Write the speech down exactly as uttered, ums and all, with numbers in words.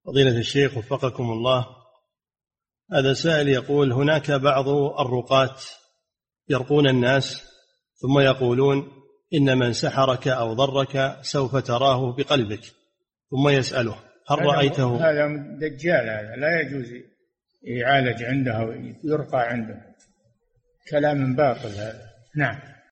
فضيلة الشيخ وفقكم الله، هذا سائل يقول: هناك بعض الرقاة يرقون الناس ثم يقولون إن من سحرك أو ضرك سوف تراه بقلبك، ثم يسأله: هل رأيته؟ هذا دجال، هذا لا يجوز يعالج عنده ويرقى عنده، كلام باطل هذا. نعم.